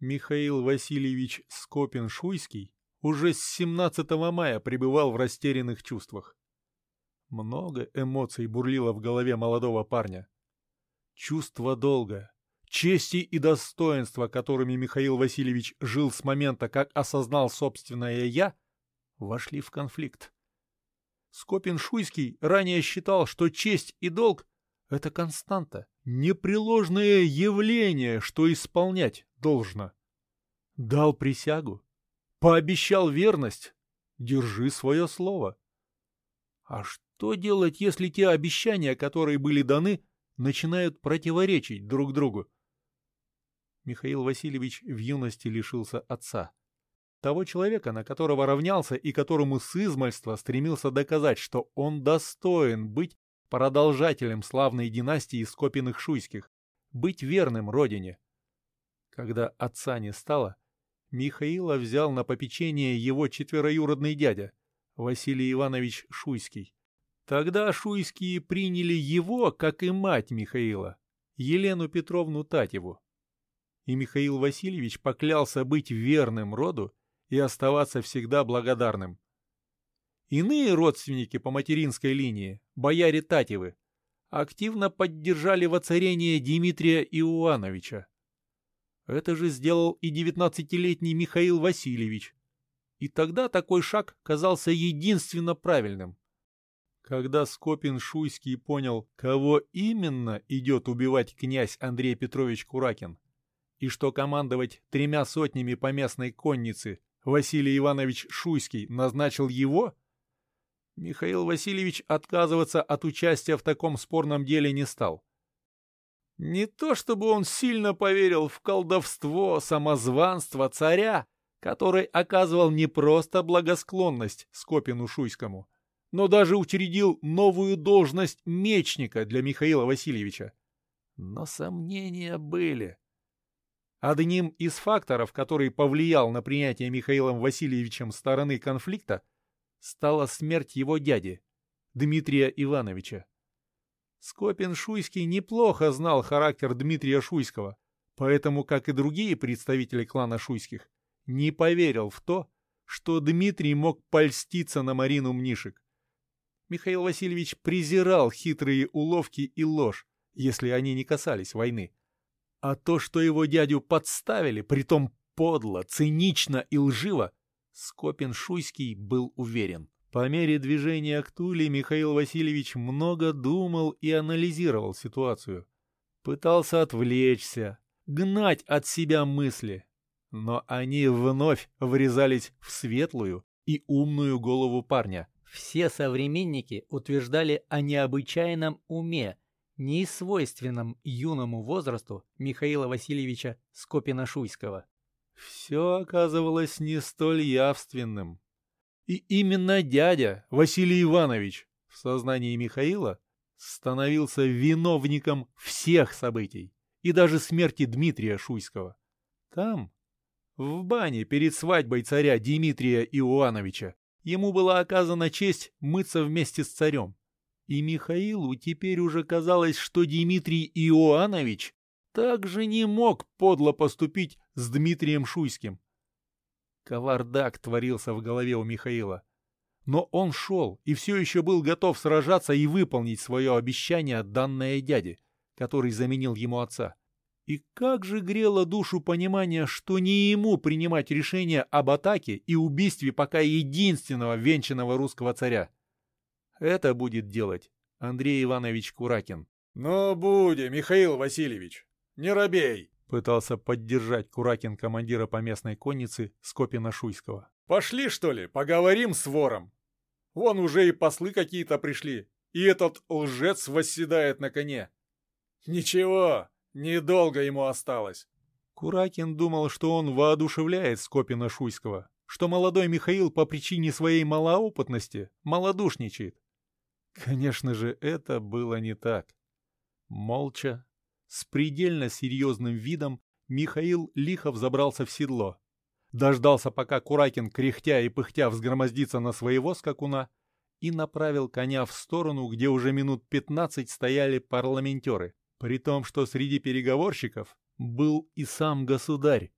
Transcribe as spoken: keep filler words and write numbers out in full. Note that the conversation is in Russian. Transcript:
Михаил Васильевич Скопин-Шуйский уже с семнадцатого мая пребывал в растерянных чувствах. Много эмоций бурлило в голове молодого парня. Чувство долга, чести и достоинства, которыми Михаил Васильевич жил с момента, как осознал собственное «я», вошли в конфликт. Скопин-Шуйский ранее считал, что честь и долг — это константа, непреложное явление, что исполнять должно. Дал присягу, пообещал верность, держи свое слово. А что делать, если те обещания, которые были даны, начинают противоречить друг другу? Михаил Васильевич в юности лишился отца. Того человека, на которого равнялся и которому с измальства стремился доказать, что он достоин быть продолжателем славной династии Скопиных-Шуйских, быть верным родине. Когда отца не стало, Михаила взял на попечение его четвероюродный дядя, Василий Иванович Шуйский. Тогда Шуйские приняли его, как и мать Михаила, Елену Петровну Татьеву. И Михаил Васильевич поклялся быть верным роду и оставаться всегда благодарным. Иные родственники по материнской линии, бояре Татьевы, активно поддержали воцарение Дмитрия Иоановича. Это же сделал и девятнадцатилетний Михаил Васильевич. И тогда такой шаг казался единственно правильным. Когда Скопин-Шуйский понял, кого именно идет убивать князь Андрей Петрович Куракин, и что командовать тремя сотнями поместной конницы Василий Иванович Шуйский назначил его, Михаил Васильевич отказываться от участия в таком спорном деле не стал. Не то чтобы он сильно поверил в колдовство, самозванство царя, который оказывал не просто благосклонность Скопину-Шуйскому, но даже учредил новую должность мечника для Михаила Васильевича. Но сомнения были. Одним из факторов, который повлиял на принятие Михаилом Васильевичем стороны конфликта, стала смерть его дяди, Дмитрия Ивановича. Скопин-Шуйский неплохо знал характер Дмитрия Шуйского, поэтому, как и другие представители клана Шуйских, не поверил в то, что Дмитрий мог польститься на Марину Мнишек. Михаил Васильевич презирал хитрые уловки и ложь, если они не касались войны. А то, что его дядю подставили, притом подло, цинично и лживо, Скопин-Шуйский был уверен. По мере движения к Туле Михаил Васильевич много думал и анализировал ситуацию. Пытался отвлечься, гнать от себя мысли, но они вновь врезались в светлую и умную голову парня. Все современники утверждали о необычайном уме, несвойственном юному возрасту Михаила Васильевича Скопина-Шуйского. Все оказывалось не столь явственным. И именно дядя Василий Иванович в сознании Михаила становился виновником всех событий и даже смерти Дмитрия Шуйского. Там, в бане перед свадьбой царя Дмитрия Иоановича, ему была оказана честь мыться вместе с царем. И Михаилу теперь уже казалось, что Дмитрий Иоанович также не мог подло поступить с Дмитрием Шуйским. Кавардак творился в голове у Михаила. Но он шел и все еще был готов сражаться и выполнить свое обещание, данное дяде, который заменил ему отца. И как же грело душу понимание, что не ему принимать решение об атаке и убийстве пока единственного венчанного русского царя. Это будет делать Андрей Иванович Куракин. — Ну, будем, Михаил Васильевич, не робей! — пытался поддержать Куракин командира поместной конницы Скопина-Шуйского. — Пошли, что ли, поговорим с вором? Вон уже и послы какие-то пришли, и этот лжец восседает на коне. Ничего, недолго ему осталось. Куракин думал, что он воодушевляет Скопина-Шуйского, что молодой Михаил по причине своей малоопытности малодушничает. Конечно же, это было не так. Молча, с предельно серьезным видом, Михаил лихо взобрался в седло. Дождался, пока Куракин, кряхтя и пыхтя, взгромоздится на своего скакуна, и направил коня в сторону, где уже минут пятнадцать стояли парламентеры, при том, что среди переговорщиков был и сам государь